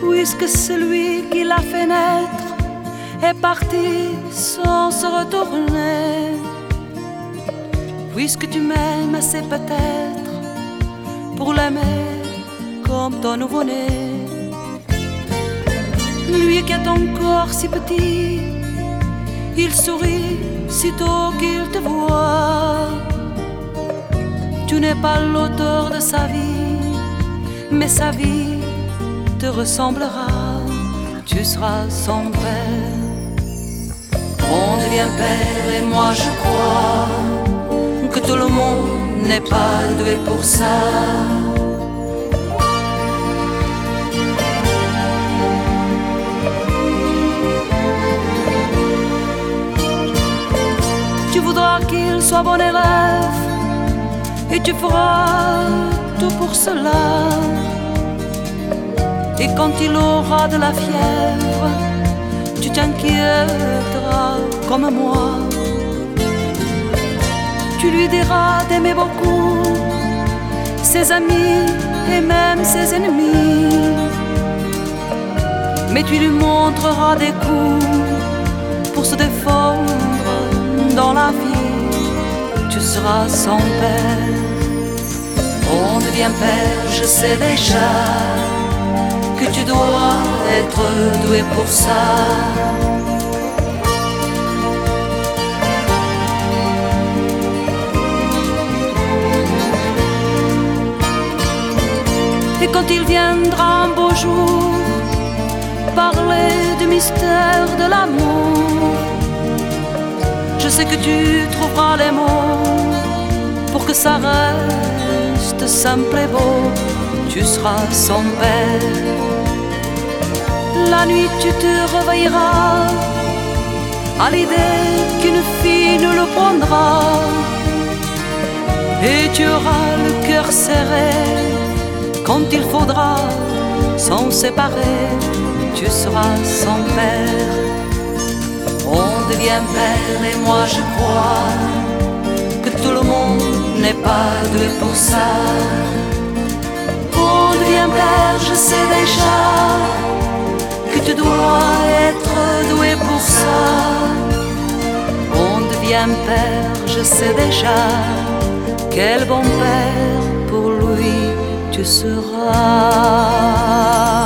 puisque celui qui l'a fait naître est parti sans se retourner. Puisque tu m'aimes assez peut-être pour l'aimer comme ton nouveau-né. Lui qui est encore si petit, il sourit sitôt qu'il te voit. Tu n'es pas l'auteur de sa vie, mais sa vie te ressemblera. Tu seras son père. On devient père et moi je crois que tout le monde n'est pas doué pour ça. Tu voudras qu'il soit bon élève et tu feras tout pour cela. Et quand il aura de la fièvre, tu t'inquiéteras comme moi. Tu lui diras d'aimer beaucoup ses amis et même ses ennemis. Mais tu lui montreras des coups pour se défendre dans la vie. Tu seras son père. On devient père, je sais déjà que tu dois être doué pour ça. Et quand il viendra un beau jour parler du mystère de l'amour, je sais que tu trouveras les mots pour que ça reste simple et beau. Tu seras son père. La nuit tu te réveilleras à l'idée qu'une fille nous le prendra, et tu auras le cœur serré quand il faudra s'en séparer. Tu seras son père. On devient père et moi je crois que tout le monde n'est pas doué pour ça. On devient père, je sais déjà que tu dois être doué pour ça. On devient père, je sais déjà quel bon père pour lui tu seras.